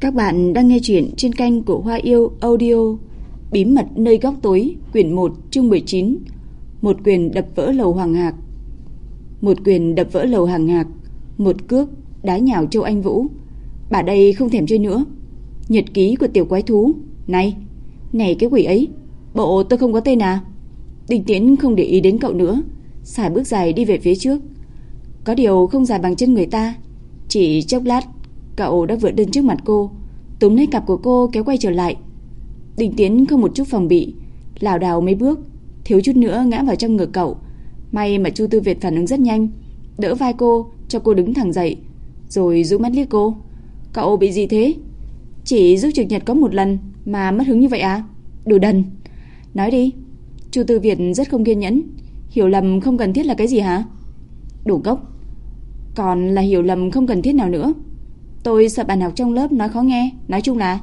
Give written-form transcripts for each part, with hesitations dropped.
Các bạn đang nghe chuyện trên kênh của Hoa Yêu Audio. Bí mật nơi góc tối, quyển 1, chương 19. Một quyền đập vỡ lầu Hoàng Hạc. Một quyền đập vỡ lầu Hoàng Hạc, một cước đá nhào Châu Anh Vũ. Bà đây không thèm chơi nữa. Nhật ký của tiểu quái thú. Này cái quỷ ấy, bộ tôi không có tên à? Đinh Tiễn không để ý đến cậu nữa, xài bước dài đi về phía trước. Có điều không dài bằng chân người ta. Chỉ chốc lát, cậu đã vượt đến trước mặt cô, túm lấy cặp của cô kéo quay trở lại. Đinh Tiễn không một chút phòng bị, lảo đảo mấy bước, thiếu chút nữa ngã vào trong ngực cậu. May mà Chu Tư Việt phản ứng rất nhanh, đỡ vai cô cho cô đứng thẳng dậy, rồi dụ mắt liếc cô. Cậu bị gì thế? Chỉ giúp trực nhật có một lần mà mất hứng như vậy à? Đồ đần. Nói đi. Chu Tư Việt rất không kiên nhẫn. Hiểu lầm không cần thiết là cái gì hả? Đồ ngốc. Còn là hiểu lầm không cần thiết nào nữa? Tôi sợ bạn học trong lớp nói khó nghe. Nói chung là...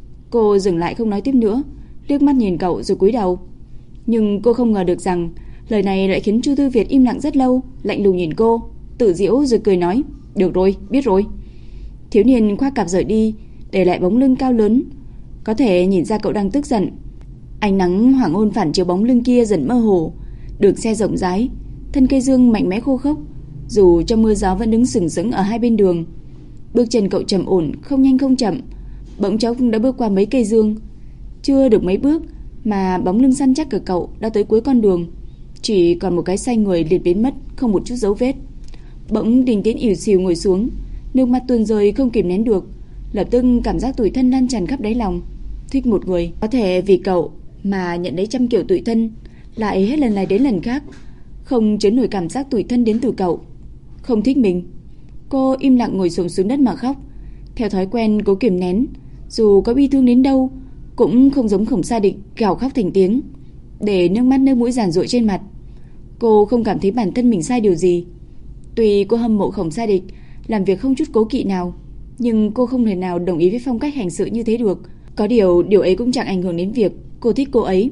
Cô dừng lại không nói tiếp nữa, liếc mắt nhìn cậu rồi cúi đầu. Nhưng cô không ngờ được rằng lời này lại khiến Chu Tư Việt im lặng rất lâu, lạnh lùng nhìn cô, tự giễu rồi cười nói. Được rồi, biết rồi. Thiếu niên khoác cặp rời đi, để lại bóng lưng cao lớn. Có thể nhìn ra cậu đang tức giận. Ánh nắng hoàng hôn phản chiếu bóng lưng kia dần mơ hồ. Đường xe rộng rãi, thân cây dương mạnh mẽ khô khốc, dù trong mưa gió vẫn đứng sừng sững ở hai bên đường. Bước chân cậu trầm ổn, không nhanh không chậm, bỗng chốc đã bước qua mấy cây dương. Chưa được mấy bước mà bóng lưng săn chắc của cậu đã tới cuối con đường, chỉ còn một cái xoay người liền biến mất, không một chút dấu vết. Bỗng Đinh Tiễn ỉu xìu ngồi xuống, nước mắt tuôn rơi không kìm nén được, lập tức cảm giác tủi thân lan tràn khắp đáy lòng. Thích một người có thể vì cậu mà nhận lấy trăm kiểu tủi thân, lại hết lần này đến lần khác không chứa nổi cảm giác tủi thân đến từ cậu. Không thích mình. Cô im lặng ngồi xổm xuống đất mà khóc. Theo thói quen cố kiềm nén, dù có bi thương đến đâu cũng không giống Khổng Sa Địch gào khóc thành tiếng, để nước mắt nước mũi giàn giụa trên mặt. Cô không cảm thấy bản thân mình sai điều gì. Tuy cô hâm mộ Khổng Sa Địch làm việc không chút cố kỵ nào, nhưng cô không thể nào đồng ý với phong cách hành sự như thế được. Có điều ấy cũng chẳng ảnh hưởng đến việc cô thích cô ấy.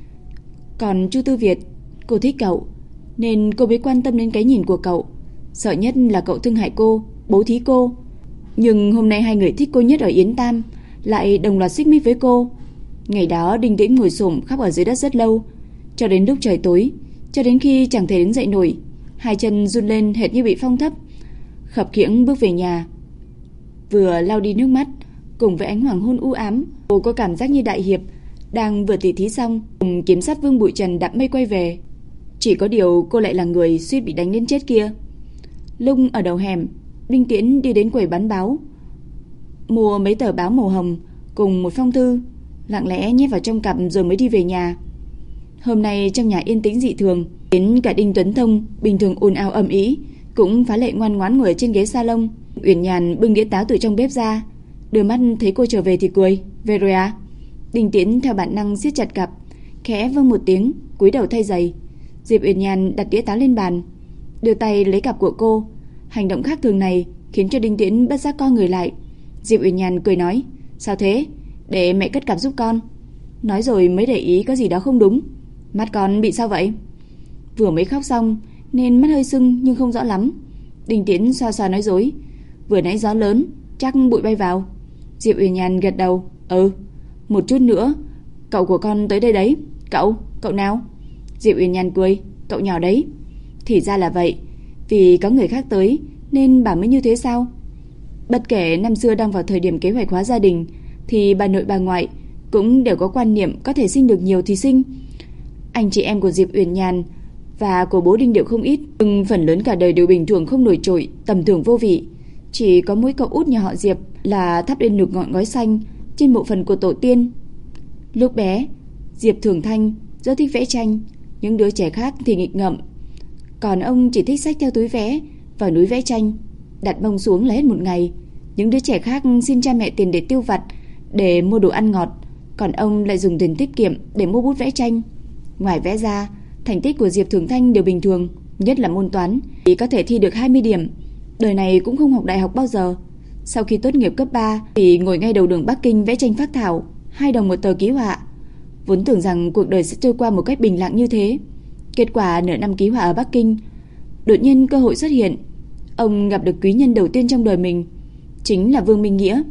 Còn Chu Tư Việt, cô thích cậu, nên cô mới quan tâm đến cái nhìn của cậu. Sợ nhất là cậu thương hại cô, bố thí cô. Nhưng hôm nay hai người thích cô nhất ở Yến Tam lại đồng loạt xích mích với cô. Ngày đó Đinh Tĩnh ngồi xổm khóc ở dưới đất rất lâu, cho đến lúc trời tối, cho đến khi chẳng thể đứng dậy nổi, hai chân run lên hệt như bị phong thấp. Khập khiễng bước về nhà, vừa lau đi nước mắt, cùng với ánh hoàng hôn u ám, cô có cảm giác như đại hiệp đang vừa tỉ thí xong cùng kiếm sát vương bụi trần đạp mây quay về. Chỉ có điều cô lại là người suýt bị đánh đến chết kia. Lúc ở đầu hẻm, Đinh Tiễn đi đến quầy bán báo, mua mấy tờ báo màu hồng cùng một phong thư, lặng lẽ nhét vào trong cặp rồi mới đi về nhà. Hôm nay trong nhà yên tĩnh dị thường, đến cả Đinh Tuấn Thông bình thường ồn ào ầm ĩ cũng phá lệ ngoan ngoãn ngồi trên ghế salon. Uyển Nhàn bưng đĩa táo từ trong bếp ra, đưa mắt thấy cô trở về thì cười. Về rồi à? Đinh Tiễn theo bản năng siết chặt cặp, khẽ vâng một tiếng, cúi đầu thay giày. Diệp Uyển Nhàn đặt đĩa táo lên bàn, đưa tay lấy cặp của cô. Hành động khác thường này khiến cho Đinh Tiễn bất giác co người lại. Diệp Uyển Nhàn cười nói, sao thế? Để mẹ cất cặp giúp con. Nói rồi mới để ý có gì đó không đúng. Mắt con bị sao vậy? Vừa mới khóc xong nên mắt hơi sưng nhưng không rõ lắm. Đinh Tiễn xoa xoa nói dối, vừa nãy gió lớn, chắc bụi bay vào. Diệp Uyển Nhàn gật đầu, ừ, một chút nữa cậu của con tới đây đấy. Cậu nào? Diệp Uyển Nhàn cười, cậu nhỏ đấy. Thì ra là vậy, vì có người khác tới nên bà mới như thế sao? Bất kể năm xưa đang vào thời điểm kế hoạch hóa gia đình, thì bà nội bà ngoại cũng đều có quan niệm có thể sinh được nhiều thì sinh. Anh chị em của Diệp Uyển Nhàn và của bố Đinh đều không ít, nhưng phần lớn cả đời đều bình thường không nổi trội, tầm thường vô vị. Chỉ có mỗi cậu út nhà họ Diệp là thắp lên được ngọn ngói xanh trên mộ phần của tổ tiên. Lúc bé, Diệp Thường Thanh rất thích vẽ tranh, những đứa trẻ khác thì nghịch ngợm, còn ông chỉ thích xách theo túi vé vào núi vẽ tranh, đặt bông xuống là hết một ngày. Những đứa trẻ khác xin cha mẹ tiền để tiêu vặt, để mua đồ ăn ngọt, còn ông lại dùng tiền tiết kiệm để mua bút vẽ tranh. Ngoài vẽ ra, thành tích của Diệp Thường Thanh đều bình thường, nhất là môn toán thì có thể thi được 20 điểm. Đời này cũng không học đại học bao giờ. Sau khi tốt nghiệp cấp 3 thì ngồi ngay đầu đường Bắc Kinh vẽ tranh phác thảo, 2 đồng một tờ ký họa. Vốn tưởng rằng cuộc đời sẽ trôi qua một cách bình lặng như thế. Kết quả nửa năm ký họa ở Bắc Kinh, đột nhiên cơ hội xuất hiện. Ông gặp được quý nhân đầu tiên trong đời mình, chính là Vương Minh Nghĩa.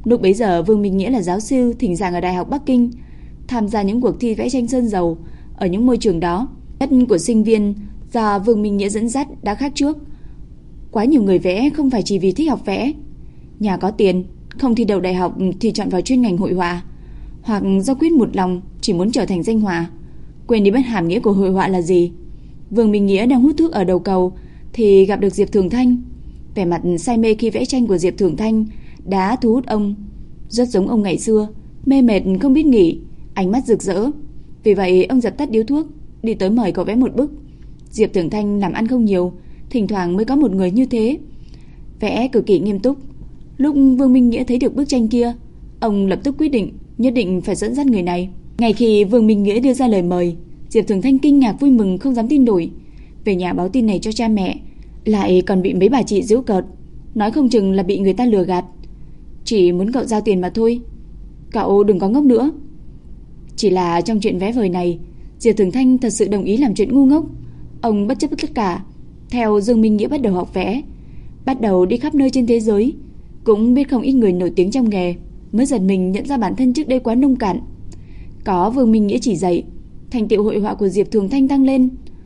Lúc bấy giờ Vương Minh Nghĩa là giáo sư thỉnh giảng ở Đại học Bắc Kinh, tham gia những cuộc thi vẽ tranh sơn dầu. Ở những môi trường đó, chất của sinh viên do Vương Minh Nghĩa dẫn dắt đã khác trước. Quá nhiều người vẽ không phải chỉ vì thích học vẽ. Nhà có tiền, không thi đậu đại học thì chọn vào chuyên ngành hội họa, hoặc do quyết một lòng chỉ muốn trở thành danh họa, quên đi bất hàm nghĩa của hội họa là gì. Vương Minh Nghĩa đang hút thuốc ở đầu cầu thì gặp được Diệp Thường Thanh. Vẻ mặt say mê khi vẽ tranh của Diệp Thường Thanh đã thu hút ông, rất giống ông ngày xưa, mê mệt không biết nghỉ, ánh mắt rực rỡ. Vì vậy ông dập tắt điếu thuốc, đi tới mời cậu vẽ một bức. Diệp Thường Thanh làm ăn không nhiều, thỉnh thoảng mới có một người như thế, vẽ cực kỳ nghiêm túc. Lúc Vương Minh Nghĩa thấy được bức tranh kia, ông lập tức quyết định nhất định phải dẫn dắt người này. Ngay khi Vương Minh Nghĩa đưa ra lời mời, Diệp Thường Thanh kinh ngạc vui mừng không dám tin nổi. Về nhà báo tin này cho cha mẹ, lại còn bị mấy bà chị giễu cợt, nói không chừng là bị người ta lừa gạt. Chỉ muốn cậu giao tiền mà thôi, cậu đừng có ngốc nữa. Chỉ là trong chuyện vẽ vời này, Diệp Thường Thanh thật sự đồng ý làm chuyện ngu ngốc. Ông bất chấp tất cả, theo Dương Minh Nghĩa bắt đầu học vẽ, bắt đầu đi khắp nơi trên thế giới, cũng biết không ít người nổi tiếng trong nghề, mới giật mình nhận ra bản thân trước đây quá nông cạn. Có Vương Minh Nghĩa chỉ dạy, thành tựu hội họa của Diệp Thường Thanh tăng lên,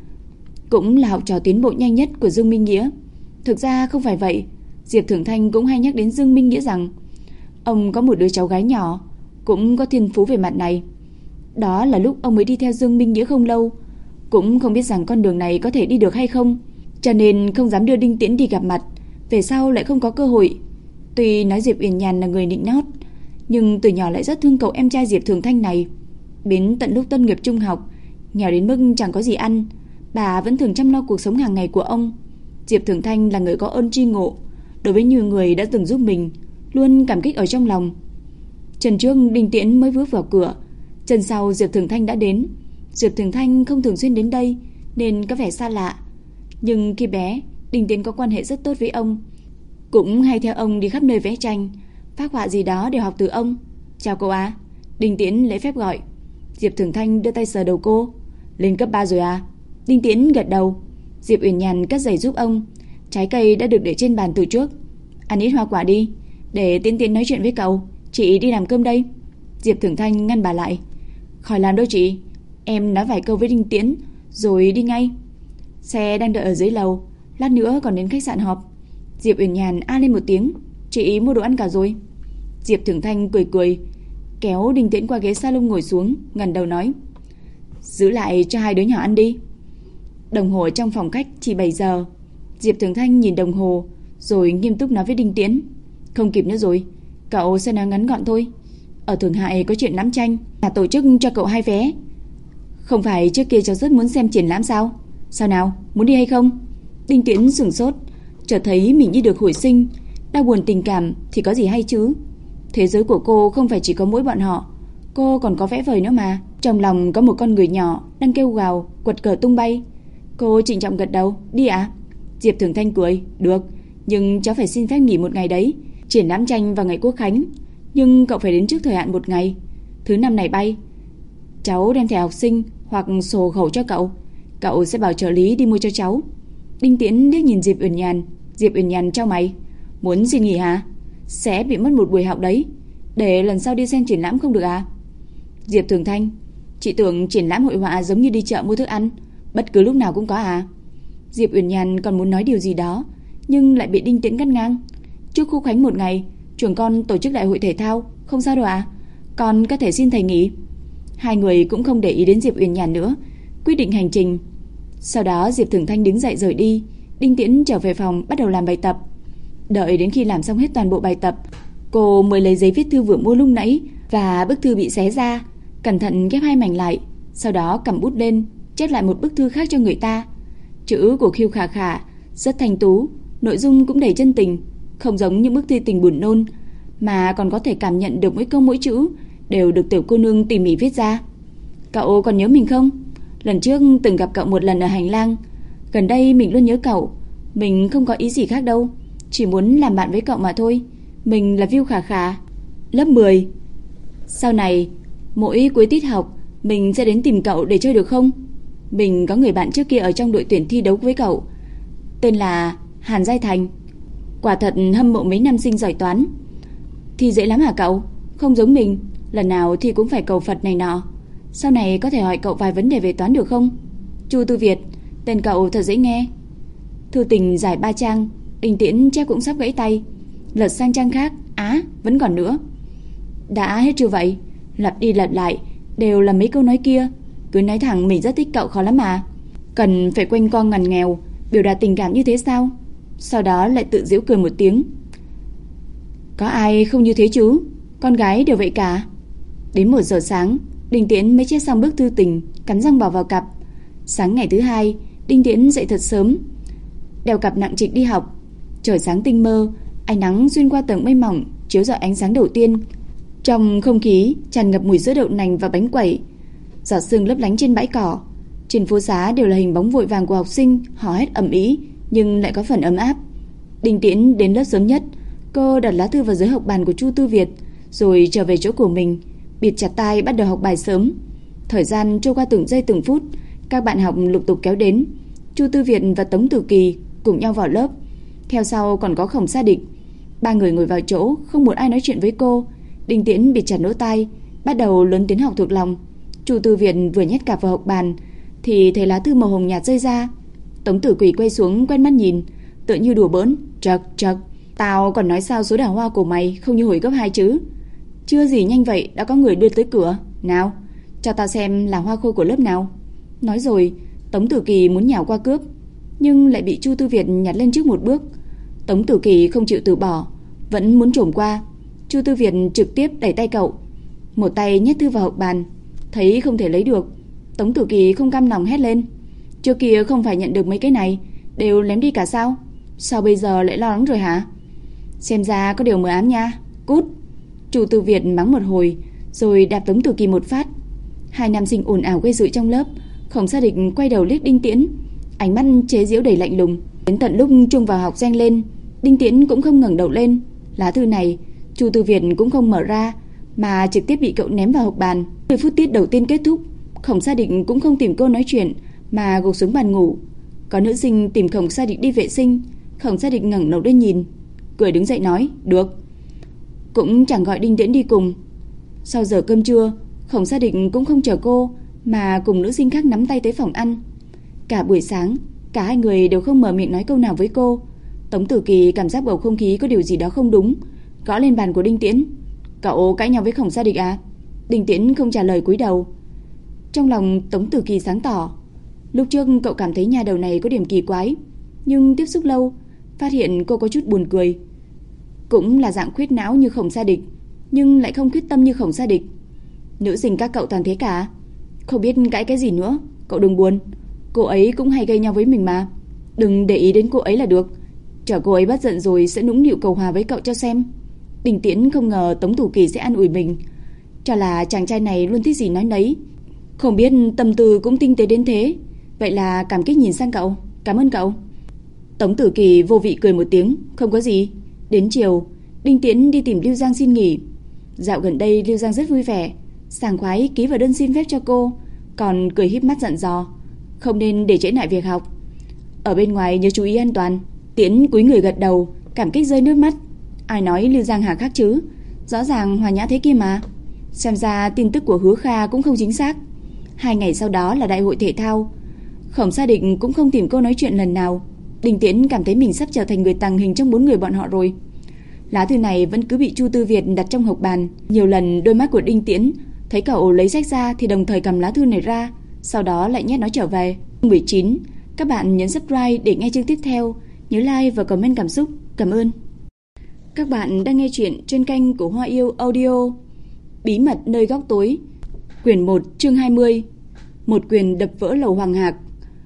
cũng là học trò tiến bộ nhanh nhất của Dương Minh Nghĩa. Thực ra không phải vậy, Diệp Thường Thanh cũng hay nhắc đến Dương Minh Nghĩa rằng ông có một đứa cháu gái nhỏ cũng có thiên phú về mặt này. Đó là lúc ông mới đi theo Dương Minh Nghĩa không lâu, cũng không biết rằng con đường này có thể đi được hay không, cho nên không dám đưa Đinh Tiễn đi gặp mặt. Về sau lại không có cơ hội. Tuy nói Diệp Uyển Nhàn là người nịnh nót, nhưng từ nhỏ lại rất thương cậu em trai Diệp Thường Thanh này. Đến tận lúc tốt nghiệp trung học, nghèo đến mức chẳng có gì ăn, bà vẫn thường chăm lo cuộc sống hàng ngày của ông. Diệp Thường Thanh là người có ơn tri ngộ, đối với nhiều người đã từng giúp mình, luôn cảm kích ở trong lòng. Chân trước Đinh Tiễn mới bước vào cửa, chân sau Diệp Thường Thanh đã đến. Diệp Thường Thanh không thường xuyên đến đây nên có vẻ xa lạ, nhưng khi bé Đinh Tiễn có quan hệ rất tốt với ông, cũng hay theo ông đi khắp nơi vẽ tranh, phác họa gì đó đều học từ ông. Chào cậu à? Đinh Tiễn lễ phép gọi. Diệp Thường Thanh đưa tay sờ đầu cô. Lên cấp 3 rồi à? Đinh Tiễn gật đầu. Diệp Uyển Nhàn cất giày giúp ông, trái cây đã được để trên bàn từ trước. Ăn ít hoa quả đi, để Tiễn Tiễn nói chuyện với cậu, chị đi làm cơm đây. Diệp Thường Thanh ngăn bà lại. Khỏi làm đâu chị, em nói vài câu với Đinh Tiễn rồi đi ngay. Xe đang đợi ở dưới lầu, lát nữa còn đến khách sạn họp. Diệp Uyển Nhàn a lên một tiếng. Chị mua đồ ăn cả rồi. Diệp Thường Thanh cười cười, kéo Đinh Tiễn qua ghế salon ngồi xuống, ngẩng đầu nói: Giữ lại cho hai đứa nhỏ ăn đi. Đồng hồ trong phòng khách chỉ 7 giờ. Diệp Thường Thanh nhìn đồng hồ rồi nghiêm túc nói với Đinh Tiễn: Không kịp nữa rồi, cậu sẽ nói ngắn gọn thôi. Ở Thượng Hải có chuyện lãm tranh, là tổ chức cho cậu 2 vé. Không phải trước kia cháu rất muốn xem triển lãm sao? Sao nào, muốn đi hay không? Đinh Tiễn sửng sốt, chợt thấy mình như được hồi sinh. Đau buồn tình cảm thì có gì hay chứ? Thế giới của cô không phải chỉ có mỗi bọn họ, cô còn có vẽ vời nữa mà. Trong lòng có một con người nhỏ đang kêu gào, quật cờ tung bay. Cô trịnh trọng gật đầu. Đi ạ? Diệp Thường Thanh cười. Được, nhưng cháu phải xin phép nghỉ một ngày đấy. Triển lãm tranh vào ngày Quốc khánh, nhưng cậu phải đến trước thời hạn 1 ngày. Thứ năm này bay. Cháu đem thẻ học sinh hoặc sổ hộ khẩu cho cậu, cậu sẽ bảo trợ lý đi mua cho cháu. Đinh Tiễn liếc nhìn Diệp Uyển Nhàn. Diệp Uyển Nhàn chau mày. Muốn xin nghỉ hả? Sẽ bị mất một buổi học đấy, để lần sau đi xem triển lãm không được à? Diệp Thường Thanh, chị tưởng triển lãm hội họa giống như đi chợ mua thức ăn, bất cứ lúc nào cũng có à? Diệp Uyển Nhàn còn muốn nói điều gì đó, nhưng lại bị Đinh Tiễn cắt ngang. Trước Quốc khánh 1 ngày, trưởng con tổ chức đại hội thể thao, không sao đâu à? Con có thể xin thầy nghỉ. Hai người cũng không để ý đến Diệp Uyển Nhàn nữa, quyết định hành trình. Sau đó Diệp Thường Thanh đứng dậy rời đi. Đinh Tiễn trở về phòng bắt đầu làm bài tập. Đợi đến khi làm xong hết toàn bộ bài tập, cô mới lấy giấy viết thư vừa mua lúc nãy và bức thư bị xé ra, cẩn thận ghép 2 mảnh lại, sau đó cầm bút lên chép lại một bức thư khác cho người ta. Chữ của Khiêu Khả Khả rất thanh tú, nội dung cũng đầy chân tình, không giống những bức thư tình buồn nôn, mà còn có thể cảm nhận được mỗi câu mỗi chữ đều được tiểu cô nương tỉ mỉ viết ra. Cậu còn nhớ mình không? Lần trước từng gặp cậu một lần ở hành lang, gần đây mình luôn nhớ cậu. Mình không có ý gì khác đâu, chỉ muốn làm bạn với cậu mà thôi. Mình là Viu Khả Khả, lớp 10. Sau này mỗi cuối tiết học mình sẽ đến tìm cậu để chơi được không? Mình có người bạn trước kia ở trong đội tuyển thi đấu với cậu, tên là Hàn Giai Thành. Quả thật hâm mộ mấy nam sinh giỏi toán. Thi dễ lắm hả cậu? Không giống mình, lần nào thi cũng phải cầu Phật này nọ. Sau này có thể hỏi cậu vài vấn đề về toán được không? Chu Tư Việt, tên cậu thật dễ nghe. Thư tình dài 3 trang, Đinh Tiễn chép cũng sắp gãy tay. Lật sang trang khác, vẫn còn nữa. Đã hết chưa vậy? Lặp đi lặp lại đều là mấy câu nói kia. Cứ nói thẳng mình rất thích cậu khó lắm mà. Cần phải quanh co ngằn nghèo biểu đạt tình cảm như thế sao? Sau đó lại tự giễu cười một tiếng. Có ai không như thế chứ? Con gái đều vậy cả. Đến 1 giờ sáng, Đinh Tiễn mới chép xong bức thư tình, cắn răng bỏ vào cặp. Sáng ngày thứ 2, Đinh Tiễn dậy thật sớm, đeo cặp nặng trịch đi học. Trời sáng tinh mơ, ánh nắng xuyên qua tầng mây mỏng chiếu rọi ánh sáng đầu tiên. Trong không khí tràn ngập mùi sữa đậu nành và bánh quẩy. Giọt sương lấp lánh trên bãi cỏ. Trên phố xá đều là hình bóng vội vàng của học sinh, hò hét ầm ĩ nhưng lại có phần ấm áp. Đinh Tiễn đến lớp sớm nhất. Cô đặt lá thư vào dưới học bàn của Chu Tư Việt, rồi trở về chỗ của mình, bịt chặt tai bắt đầu học bài sớm. Thời gian trôi qua từng giây từng phút, các bạn học lục tục kéo đến. Chu Tư Việt và Tống Tử Kỳ cùng nhau vào lớp, theo sau còn có Khổng Sa Địch. 3 người ngồi vào chỗ, không một ai nói chuyện với cô. Đinh Tiễn bịt chặt lỗ tai, bắt đầu lớn tiếng học thuộc lòng. Chu Tư Việt vừa nhét cặp vào học bàn thì thấy lá thư màu hồng nhạt rơi ra. Tống Tử Kỳ quay xuống quen mắt nhìn, tựa như đùa bỡn. Chậc chậc, tao còn nói sao số đào hoa của mày không như hồi cấp 2 chứ. Chưa gì nhanh vậy đã có người đưa tới cửa. Nào, cho tao xem là hoa khôi của lớp nào. Nói rồi, Tống Tử Kỳ muốn nhào qua cướp, nhưng lại bị Chu Tư Việt nhặt lên trước một bước. Tống Tử Kỳ không chịu từ bỏ, vẫn muốn trồm qua. Chu Tư Việt trực tiếp đẩy tay cậu, một tay nhét thư vào hộc bàn. Thấy không thể lấy được, Tống Tử Kỳ không cam lòng hét lên. Trước kia không phải nhận được mấy cái này đều ném đi cả sao? Sao bây giờ lại lo lắng rồi hả? Xem ra có điều mờ ám nha. Cút. Chu Tư Việt mắng một hồi rồi đạp Tống Tử Kỳ một phát. Hai nam sinh ồn ào gây sự trong lớp. Khổng Sa Địch quay đầu liếc Đinh Tiễn, ánh mắt chế giễu đầy lạnh lùng. Đến tận lúc chuông vào học reng lên, Đinh Tiễn cũng không ngẩng đầu lên. Lá thư này Chu Tư Việt cũng không mở ra, mà trực tiếp bị cậu ném vào hộc bàn. 10 phút tiết đầu tiên kết thúc, Khổng Sa Địch cũng không tìm cô nói chuyện mà gục xuống bàn ngủ. Có nữ sinh tìm Khổng Sa Địch đi vệ sinh. Khổng Sa Địch ngẩng đầu lên nhìn, cười đứng dậy nói được, cũng chẳng gọi Đinh Tiễn đi cùng. Sau giờ cơm trưa, Khổng Sa Địch cũng không chờ cô mà cùng nữ sinh khác nắm tay tới phòng ăn. Cả buổi sáng, cả hai người đều không mở miệng nói câu nào với cô. Tống Tử Kỳ cảm giác bầu không khí có điều gì đó không đúng, gõ lên bàn của Đinh Tiễn. Cậu cãi nhau với Khổng Sa Địch à? Đinh Tiễn không trả lời, cúi đầu. Trong lòng Tống Tử Kỳ sáng tỏ. Lúc trước cậu cảm thấy nha đầu này có điểm kỳ quái, nhưng tiếp xúc lâu, phát hiện cô có chút buồn cười. Cũng là dạng khuyết não như Khổng Sa Địch, nhưng lại không khuyết tâm như Khổng Sa Địch. Nữ sinh các cậu toàn thế cả. Không biết cãi cái gì nữa, cậu đừng buồn. Cô ấy cũng hay gây nhau với mình mà. Đừng để ý đến cô ấy là được. Chờ cô ấy bất giận rồi sẽ nũng nịu cầu hòa với cậu cho xem. Đinh Tiễn không ngờ Tống Tử Kỳ sẽ an ủi mình, cho là chàng trai này luôn thích gì nói nấy, không biết tâm tư cũng tinh tế đến thế. Vậy là cảm kích nhìn sang cậu. Cảm ơn cậu. Tống Tử Kỳ vô vị cười một tiếng, không có gì. Đến chiều, Đinh Tiễn đi tìm Lưu Giang xin nghỉ. Dạo gần đây Lưu Giang rất vui vẻ, sảng khoái ký vào đơn xin phép cho cô, còn cười híp mắt dặn dò không nên để trễ nải việc học. Ở bên ngoài nhớ chú ý an toàn. Tiễn cúi người gật đầu, cảm kích rơi nước mắt. Ai nói Lưu Giang hà khắc chứ, rõ ràng hòa nhã thế kia mà. Xem ra tin tức của Hứa Kha cũng không chính xác. 2 ngày sau đó là đại hội thể thao. Khổng Sa Địch cũng không tìm cô nói chuyện lần nào. Đinh Tiễn cảm thấy mình sắp trở thành người tàng hình trong 4 người bọn họ rồi. Lá thư này vẫn cứ bị Chu Tư Việt đặt trong hộc bàn. Nhiều lần đôi mắt của Đinh Tiễn thấy cậu lấy sách ra thì đồng thời cầm lá thư này ra, sau đó lại nhét nó trở về. 19. Các bạn nhấn subscribe để nghe chương tiếp theo. Nhớ like và comment cảm xúc. Cảm ơn. Các bạn đang nghe chuyện trên kênh của Hoa Yêu Audio. Bí mật nơi góc tối, quyển 1, chương 20. Một quyền đập vỡ lầu Hoàng Hạc.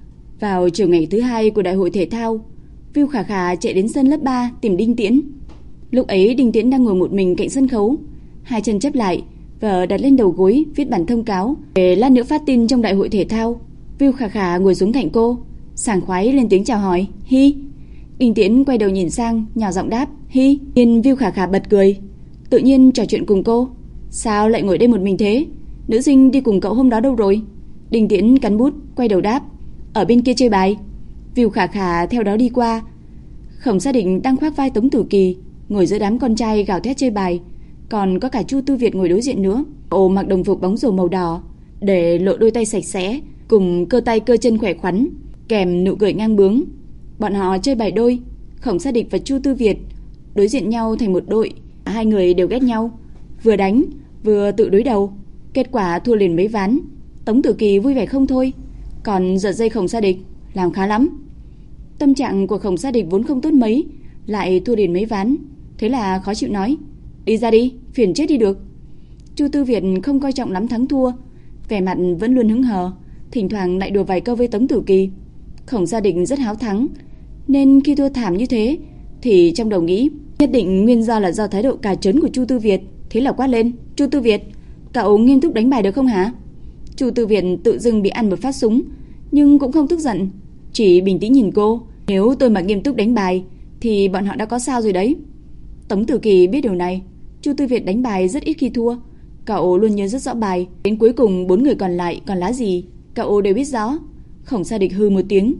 Vào chiều ngày thứ 2 của đại hội thể thao, Viu Khả Khả chạy đến sân lớp 3 tìm Đinh Tiễn. Lúc ấy Đinh Tiễn đang ngồi một mình cạnh sân khấu, hai chân chắp lại và đặt lên đầu gối viết bản thông cáo để lát nữa phát tin trong đại hội thể thao. Viu Khả Khả ngồi xuống cạnh cô, sảng khoái lên tiếng chào hỏi. Hi. Đinh Tiễn quay đầu nhìn sang, nhỏ giọng đáp hi. Nhưng Viu Khả Khả bật cười, tự nhiên trò chuyện cùng cô. Sao lại ngồi đây một mình thế? Nữ sinh đi cùng cậu hôm đó đâu rồi? Đinh Tiễn cắn bút, quay đầu đáp, ở bên kia chơi bài. Viu Khả Khả theo đó đi qua. Khổng Sa Địch đang khoác vai Tống Tử Kỳ, ngồi giữa đám con trai gào thét chơi bài. còn có cả Chu Tư Việt ngồi đối diện nữa. Cậu mặc đồng phục bóng rổ màu đỏ, để lộ đôi tay sạch sẽ cùng cơ tay cơ chân khỏe khoắn, kèm nụ cười ngang bướng. Bọn họ chơi bài đôi, Khổng Sa Địch và Chu Tư Việt đối diện nhau thành một đội. Hai người đều ghét nhau, vừa đánh vừa tự đối đầu, kết quả thua liền mấy ván. Tống Tử Kỳ vui vẻ không thôi, còn giật dây Khổng Sa Địch làm khá lắm. Tâm trạng của Khổng Sa Địch vốn không tốt mấy, lại thua liền mấy ván, thế là khó chịu nói: "Đi ra đi, phiền chết đi được." Chu Tư Việt không coi trọng lắm thắng thua, vẻ mặt vẫn luôn hứng hờ, thỉnh thoảng lại đùa vài câu với Tống Tử Kỳ. Khổng Sa Địch rất háo thắng, nên khi thua thảm như thế thì trong đầu nghĩ nhất định nguyên do là do thái độ cà trớn của Chu Tư Việt, thế là quát lên: "Chu Tư Việt, cậu nghiêm túc đánh bài được không hả?" Chu Tư Việt tự dưng bị ăn một phát súng, nhưng cũng không tức giận, chỉ bình tĩnh nhìn cô: "Nếu tôi mà nghiêm túc đánh bài thì bọn họ đã có sao rồi đấy." Tống Tử Kỳ biết điều này, Chu Tư Việt đánh bài rất ít khi thua, cậu luôn nhớ rất rõ bài, đến cuối cùng 4 người còn lại còn lá gì, cậu đều biết rõ. Khổng Sa Địch hừ một tiếng,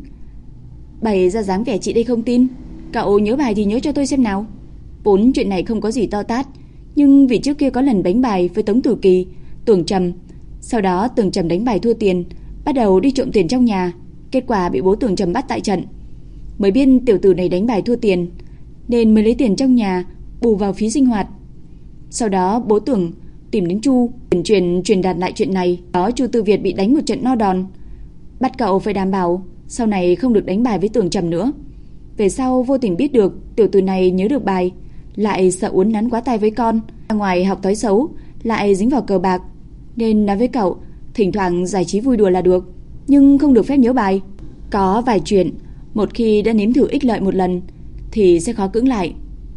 bày ra dáng vẻ chị đây không tin. "Cậu nhớ bài thì nhớ cho tôi xem nào." Vốn chuyện này không có gì to tát, nhưng vì trước kia có lần đánh bài với Tống Tử Kỳ, Tưởng Trầm, sau đó Tưởng Trầm đánh bài thua tiền, bắt đầu đi trộm tiền trong nhà, kết quả bị bố Tưởng Trầm bắt tại trận. Mới biết tiểu tử này đánh bài thua tiền, nên mới lấy tiền trong nhà bù vào phí sinh hoạt. Sau đó bố Tưởng tìm đến Chu, truyền đạt lại chuyện này. Đó, Chu Tư Việt bị đánh một trận no đòn, bắt cậu phải đảm bảo sau này không được đánh bài với Tưởng Trầm nữa. Về sau vô tình biết được tiểu tử này nhớ được bài, lại sợ uốn nắn quá tay với con, ngoài học thói xấu lại dính vào cờ bạc, nên nói với cậu thỉnh thoảng giải trí vui đùa là được, nhưng không được phép nhớ bài. Có vài chuyện một khi đã nếm thử ích lợi một lần thì sẽ khó cưỡng lại.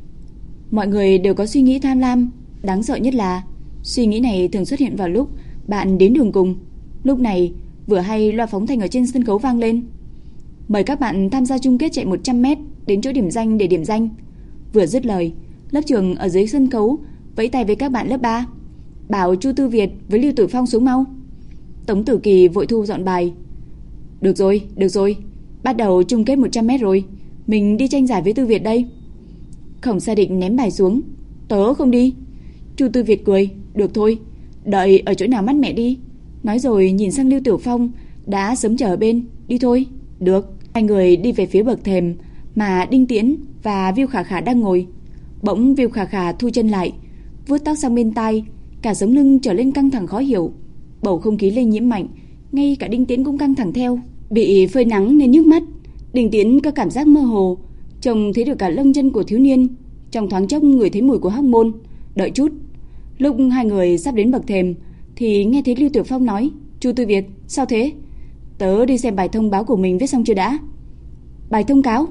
Mọi người đều có suy nghĩ tham lam, đáng sợ nhất là suy nghĩ này thường xuất hiện vào lúc bạn đến đường cùng. Lúc này vừa hay loa phóng thanh ở trên sân khấu vang lên: "Mời các bạn tham gia chung kết chạy 100m đến chỗ điểm danh để điểm danh." Vừa dứt lời, lớp trưởng ở dưới sân khấu vẫy tay với các bạn lớp 3, bảo Chu Tư Việt với Lưu Tử Phong xuống mau. Tống Tử Kỳ vội thu dọn bài: được rồi, bắt đầu chung kết 100m rồi, mình đi tranh giải với Tư Việt đây." Khổng Sa Địch ném bài xuống: "Tớ không đi." Chu Tư Việt cười: "Được thôi, đợi ở chỗ nào mát mẻ đi." Nói rồi nhìn sang Lưu Tử Phong đã sớm chờ ở bên: "Đi thôi." "Được." Hai người đi về phía bậc thềm mà Đinh Tiễn và Viu Khả Khả đang ngồi. Bỗng Viu Khả Khả thu chân lại, vuốt tóc sang bên tai, cả sống lưng trở lên căng thẳng khó hiểu. Bầu không khí lây nhiễm mạnh, ngay cả Đinh Tiễn cũng căng thẳng theo. Bị phơi nắng nên nhức mắt, Đinh Tiễn có cảm giác mơ hồ, trông thấy được cả lông chân của thiếu niên, trong thoáng chốc ngửi thấy mùi của hóc môn. Đợi chút. Lúc hai người sắp đến bậc thềm thì nghe thấy Lưu Tiểu Phong nói: "Chu Tư Việt, sao thế?" "Tớ đi xem bài thông báo của mình viết xong chưa đã." "Bài thông cáo?"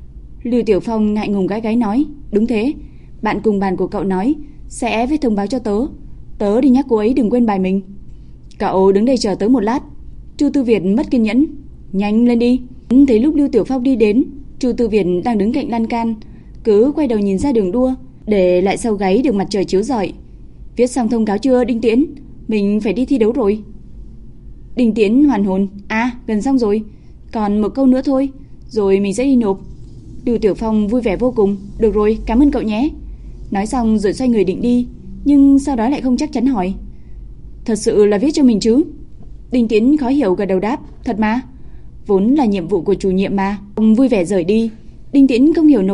Lưu Tiểu Phong ngại ngùng gái nói: "Đúng thế, bạn cùng bàn của cậu nói sẽ viết thông báo cho tớ, tớ đi nhắc cô ấy đừng quên bài mình." "Cậu đứng đây chờ tớ một lát." Chu Tư Việt mất kiên nhẫn: "Nhanh lên đi." Thấy lúc Lưu Tiểu Phong đi đến, Chu Tư Việt đang đứng cạnh lan can, cứ quay đầu nhìn ra đường đua, để lại sau gáy được mặt trời chiếu rọi. "Viết xong thông cáo chưa Đinh Tiễn? Mình phải đi thi đấu rồi." Đinh Tiễn hoàn hồn: Gần xong rồi, còn một câu nữa thôi, rồi mình sẽ đi nộp." Lưu Tiểu Phong vui vẻ vô cùng: "Được rồi, cảm ơn cậu nhé." Nói xong rồi xoay người định đi, nhưng sau đó lại không chắc chắn hỏi: "Thật sự là viết cho mình chứ?" Đinh Tiễn khó hiểu gật đầu đáp: "Thật mà, vốn là nhiệm vụ của chủ nhiệm mà." Ông vui vẻ rời đi. Đinh Tiễn không hiểu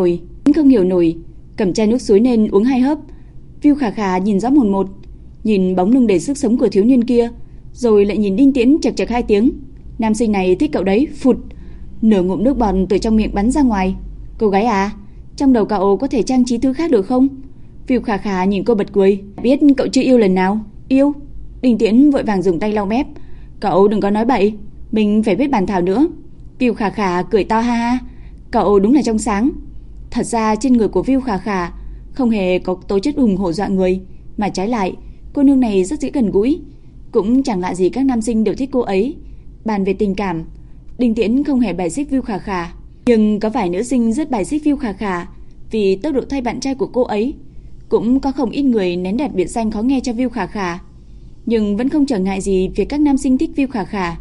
nổi, cầm chai nước suối nên uống 2 hớp. Viu Khả Khả nhìn rõ mồn một, nhìn bóng lưng đầy sức sống của thiếu niên kia, rồi lại nhìn Đinh Tiễn chậc chậc 2 tiếng. Nam sinh này thích cậu đấy. Phụt, nửa ngụm nước bọt từ trong miệng bắn ra ngoài. "Cô gái à, trong đầu cậu có thể trang trí thứ khác được không?" Viu Khả Khả nhìn cô bật cười: "Biết cậu chưa yêu lần nào?" "Yêu?" Đinh Tiễn vội vàng dùng tay lau mép: "Cậu đừng có nói bậy, mình phải viết bản thảo nữa." Viu Khả Khả cười to ha ha: "Cậu đúng là trong sáng." Thật ra trên người của Viu Khả Khả không hề có tố chất hùng hổ dọa người, mà trái lại, cô nương này rất dễ gần gũi, cũng chẳng lạ gì các nam sinh đều thích cô ấy. Bàn về tình cảm, Đinh Tiễn không hề bài xích Viu Khả Khả, nhưng có vài nữ sinh rất bài xích Viu Khả Khả vì tốc độ thay bạn trai của cô ấy. Cũng có không ít người nén đặt biệt danh khó nghe cho Viu Khả Khả, nhưng vẫn không trở ngại gì việc các nam sinh thích Viu Khả Khả.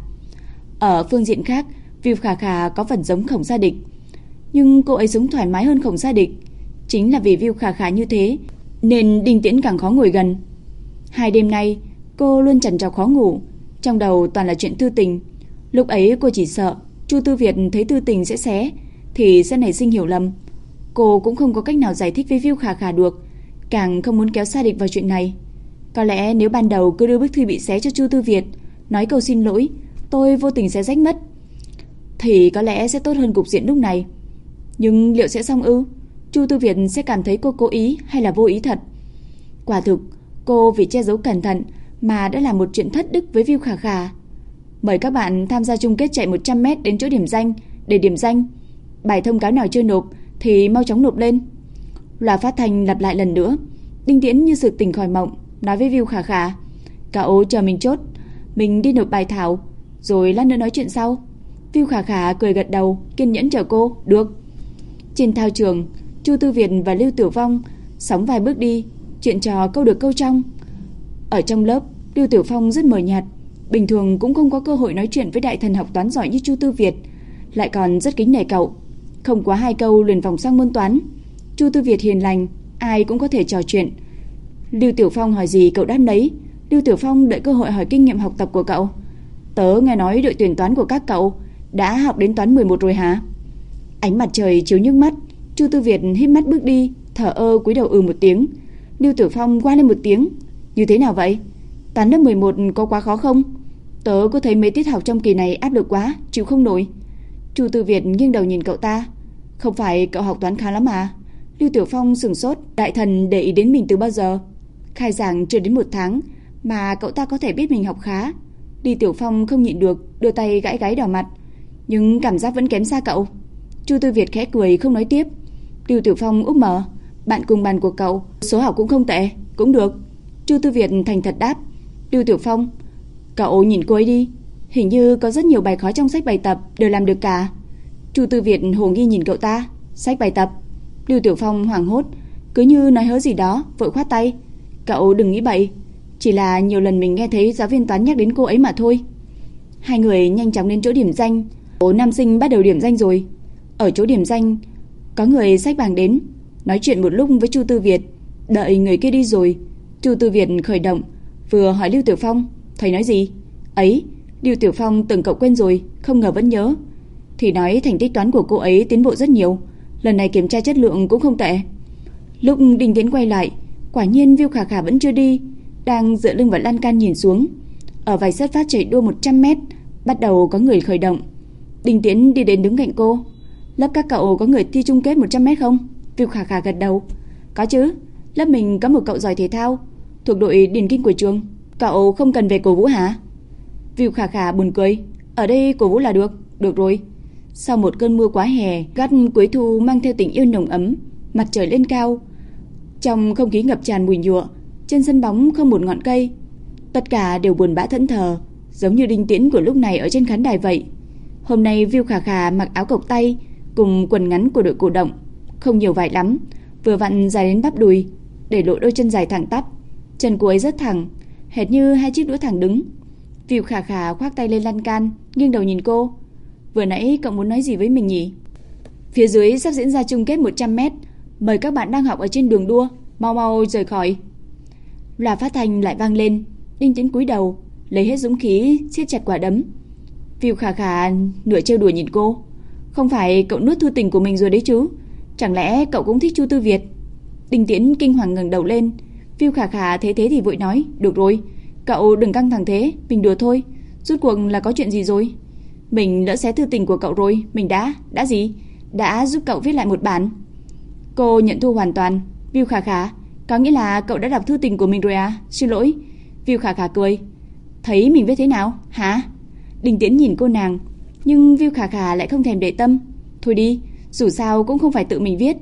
Ở phương diện khác, Viu Khả Khả có phần giống Khổng Sa Địch, nhưng cô ấy sống thoải mái hơn Khổng Sa Địch. Chính là vì Viu Khả Khả như thế nên Đinh Tiễn càng khó ngồi gần. 2 đêm nay cô luôn trằn trọc khó ngủ, trong đầu toàn là chuyện tư tình. Lúc ấy cô chỉ sợ Chu Tư Việt thấy tư tình sẽ xé thì sẽ nảy sinh hiểu lầm. Cô cũng không có cách nào giải thích với Viu Khả Khả được, càng không muốn kéo Sa Địch vào chuyện này. Có lẽ nếu ban đầu cứ đưa bức thư bị xé cho Chu Tư Việt, nói câu xin lỗi, tôi vô tình sẽ rách mất, thì có lẽ sẽ tốt hơn cục diện lúc này. Nhưng liệu sẽ xong ư? Chu Tư Việt sẽ cảm thấy cô cố ý hay là vô ý thật? Quả thực, cô vì che giấu cẩn thận mà đã làm một chuyện thất đức với Viu Khả Khả. Mời các bạn tham gia chung kết chạy 100m đến chỗ điểm danh để điểm danh. Bài thông cáo nào chưa nộp thì mau chóng nộp lên. Loa phát thanh lặp lại lần nữa. Đinh Tiễn như sực tỉnh khỏi mộng, nói với Viu Khả Khả: "Cậu chờ mình chốt, mình đi nộp bài thảo, rồi lát nữa nói chuyện sau." Viu Khả Khả cười gật đầu, kiên nhẫn chờ cô. Được. Trên thao trường, Chu Tư Việt và Lưu Tiểu Phong sóng vài bước đi, chuyện trò câu được câu trong. Ở trong lớp, Lưu Tiểu Phong rất mờ nhạt, bình thường cũng không có cơ hội nói chuyện với đại thần học toán giỏi như Chu Tư Việt, lại còn rất kính nể cậu. Không quá 2 câu liền vòng sang môn toán. Chu Tư Việt hiền lành, ai cũng có thể trò chuyện. Lưu Tiểu Phong hỏi gì cậu đáp nấy. Lưu Tiểu Phong đợi cơ hội hỏi kinh nghiệm học tập của cậu. Tớ nghe nói đội tuyển toán của các cậu đã học đến toán 11 rồi hả? Ánh mặt trời chiếu nhức mắt, Chu Tư Việt híp mắt bước đi, thở ơ cúi đầu một tiếng. Lưu Tiểu Phong qua lên một tiếng. Như thế nào vậy? Toán lớp 11 có quá khó không? Tớ có thấy mấy tiết học trong kỳ này áp lực quá, chịu không nổi. Chu Tư Việt nghiêng đầu nhìn cậu ta. Không phải cậu học toán khá lắm à? Lưu Tiểu Phong sửng sốt, đại thần để ý đến mình từ bao giờ? Khai giảng chưa đến 1 tháng mà cậu ta có thể biết mình học khá. Lưu Tiểu Phong không nhịn được, đưa tay gãi gáy đỏ mặt. Nhưng cảm giác vẫn kém xa cậu. Chu Tư Việt khẽ cười không nói tiếp. Lưu Tiểu Phong úp mở. Bạn cùng bàn của cậu số học cũng không tệ. Cũng được. Chu Tư Việt thành thật đáp. Lưu Tiểu Phong, cậu nhìn cô ấy đi, hình như có rất nhiều bài khó trong sách bài tập đều làm được cả. Chu Tư Việt hồ nghi nhìn cậu ta. Sách bài tập? Lưu Tiểu Phong hoảng hốt, cứ như nói hớ gì đó, vội khoát tay. Cậu đừng nghĩ bậy, chỉ là nhiều lần mình nghe thấy giáo viên toán nhắc đến cô ấy mà thôi. Hai người nhanh chóng đến chỗ điểm danh. Nam sinh bắt đầu điểm danh rồi. Ở chỗ điểm danh, có người xách bảng đến, nói chuyện một lúc với Chu Tư Việt. Đợi người kia đi rồi, Chu Tư Việt khởi động, vừa hỏi Lưu Tiểu Phong, thầy nói gì? Ấy, Lưu Tiểu Phong tưởng cậu quên rồi, không ngờ vẫn nhớ. Thì nói thành tích toán của cô ấy tiến bộ rất nhiều, lần này kiểm tra chất lượng cũng không tệ. Lúc Đinh Tiễn quay lại, quả nhiên Viu Khả Khả vẫn chưa đi, đang dựa lưng vào lan can nhìn xuống. Ở vạch xuất phát chạy đua 100m, bắt đầu có người khởi động. Đinh Tiễn đi đến đứng cạnh cô. Lớp các cậu có người thi chung kết 100m không? Viu Khả Khả gật đầu. Có chứ, lớp mình có một cậu giỏi thể thao, thuộc đội điền kinh của trường. Cậu không cần về cổ vũ hả? Viu Khả Khả buồn cười. Ở đây cổ vũ là được. Được rồi. Sau một cơn mưa quá hè gắt cuối thu mang theo tình yêu nồng ấm, mặt trời lên cao, trong không khí ngập tràn mùi nhựa, trên sân bóng không một ngọn cây, tất cả đều buồn bã thẫn thờ, giống như Đinh Tiễn của lúc này ở trên khán đài vậy. Hôm nay Viu Khả Khả mặc áo cộc tay cùng quần ngắn của đội cổ động, không nhiều vải lắm, vừa vặn dài đến bắp đùi, để lộ đôi chân dài thẳng tắp. Chân cô ấy rất thẳng, hệt như 2 chiếc đũa thẳng đứng. Viu Khả Khả khoác tay lên lan can, nghiêng đầu nhìn cô. Vừa nãy cậu muốn nói gì với mình nhỉ? Phía dưới sắp diễn ra chung kết 100m, mời các bạn đang học ở trên đường đua mau mau rời khỏi. Loa phát thanh lại vang lên. Đinh Tiễn cúi đầu, lấy hết dũng khí siết chặt quả đấm. Viu Khả Khả nửa trêu đùa nhìn cô. Không phải cậu nuốt thư tình của mình rồi đấy chứ? Chẳng lẽ cậu cũng thích Chu Tư Việt? Đinh Tiễn kinh hoàng ngẩng đầu lên. Viu Khả Khả thấy thế thì vội nói, được rồi, cậu đừng căng thẳng thế, mình đùa thôi. Rốt cuộc là có chuyện gì rồi? Mình đã xé thư tình của cậu rồi. Mình đã gì? Đã giúp cậu viết lại một bản. Cô nhận thua hoàn toàn. Viu Khả Khả, có nghĩa là cậu đã đọc thư tình của mình rồi à? Xin lỗi. Viu Khả Khả cười. Thấy mình viết thế nào? Hả? Đinh Tiễn nhìn cô nàng, nhưng Viu Khả Khả lại không thèm để tâm. Thôi đi, dù sao cũng không phải tự mình viết.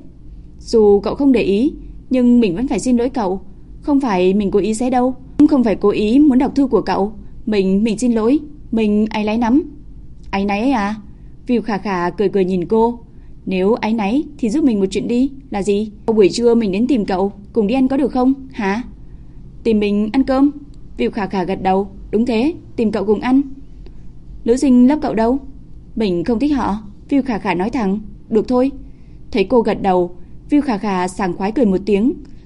Dù cậu không để ý, nhưng mình vẫn phải xin lỗi cậu. Không phải mình cố ý xé đâu, không phải cố ý muốn đọc thư của cậu. Mình xin lỗi. Mình áy náy lắm. Áy náy ấy à? Viu Khả Khả cười cười nhìn cô. Nếu áy náy thì giúp mình một chuyện đi. Là gì? Buổi trưa mình đến tìm cậu, cùng đi ăn có được không? Hả? Tìm mình ăn cơm? Viu Khả Khả gật đầu. Đúng thế, tìm cậu cùng ăn. Nữ sinh lớp cậu đâu? Mình không thích họ. Viu Khả Khả nói thẳng. Được thôi. Thấy cô gật đầu, Viu Khả Khả sảng khoái cười một tiếng.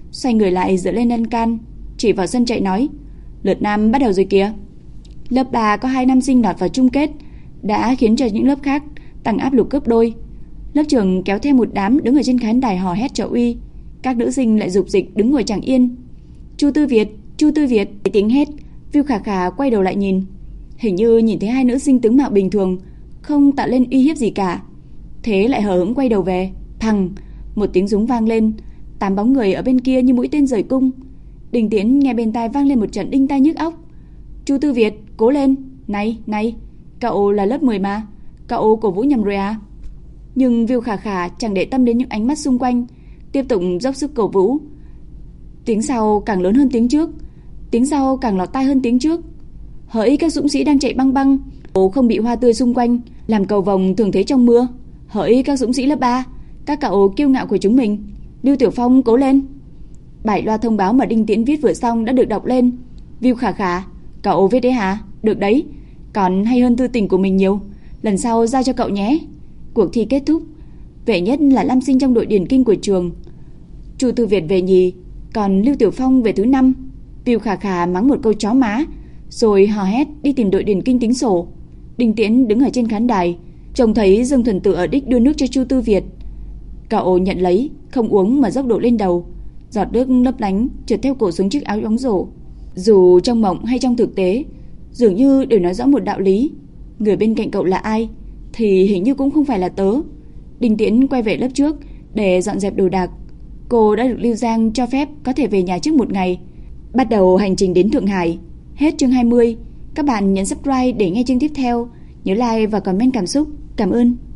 xoay người lại dựa lên lan can, chỉ vào sân chạy nói: "Lượt nam bắt đầu rồi kìa." Lớp 3 có 2 nam sinh lọt vào chung kết, đã khiến cho những lớp khác tăng áp lực gấp đôi. Lớp trưởng kéo theo một đám đứng ở trên khán đài hò hét trợ uy, các nữ sinh lại rục dịch đứng ngồi chẳng yên. "Chu Tư Việt, Chu Tư Việt!" Tiếng hét, Viu Khả Khả quay đầu lại nhìn, hình như nhìn thấy hai nữ sinh tướng mạo bình thường, không tạo lên uy hiếp gì cả. Thế lại hờ hững quay đầu về. Thằng, một tiếng súng vang lên, 8 bóng người ở bên kia như mũi tên rời cung. Đình Tiễn nghe bên tai vang lên một trận đinh tai nhức óc. "Chu Tư Việt, cố lên! Này, này, cậu là lớp 10 mà, cậu cổ vũ nhầm rồi à?" Nhưng Viu Khả Khả chẳng để tâm đến những ánh mắt xung quanh, tiếp tục dốc sức cổ vũ. Tiếng sau càng lớn hơn tiếng trước, tiếng sau càng lọt tai hơn tiếng trước. Hỡi các dũng sĩ đang chạy băng băng, không bị hoa tươi xung quanh làm cầu vồng thường thấy trong mưa. Hỡi các dũng sĩ lớp 3, các cậu kiêu ngạo của chúng mình, Lưu Tiểu Phong cố lên. Bài loa thông báo mà Đinh Tiễn viết vừa xong đã được đọc lên. Viu Khả Khả, cậu viết đấy hả? Được đấy, còn hay hơn thư tình của mình nhiều, lần sau giao cho cậu nhé. Cuộc thi kết thúc, vệ nhất là nam sinh trong đội điền kinh của trường, Chu Tư Việt về nhì, còn Lưu Tiểu Phong về thứ 5. Viu Khả Khả mắng một câu chó má, rồi hò hét đi tìm đội điền kinh tính sổ. Đinh Tiễn đứng ở trên khán đài, trông thấy Dương Thuần Tử ở đích đưa nước cho Chu Tư Việt. Cậu nhận lấy, không uống mà dốc đổ lên đầu, giọt nước lấp lánh trượt theo cổ xuống chiếc áo bóng rổ. Dù trong mộng hay trong thực tế, dường như đều nói rõ một đạo lý: người bên cạnh cậu là ai thì hình như cũng không phải là tớ. Đinh Tiễn quay về lớp trước để dọn dẹp đồ đạc. Cô đã được Lưu Giang cho phép có thể về nhà trước một ngày, bắt đầu hành trình đến Thượng Hải. Hết chương 20. Các bạn nhấn subscribe để nghe chương tiếp theo. Nhớ like và comment cảm xúc. Cảm ơn.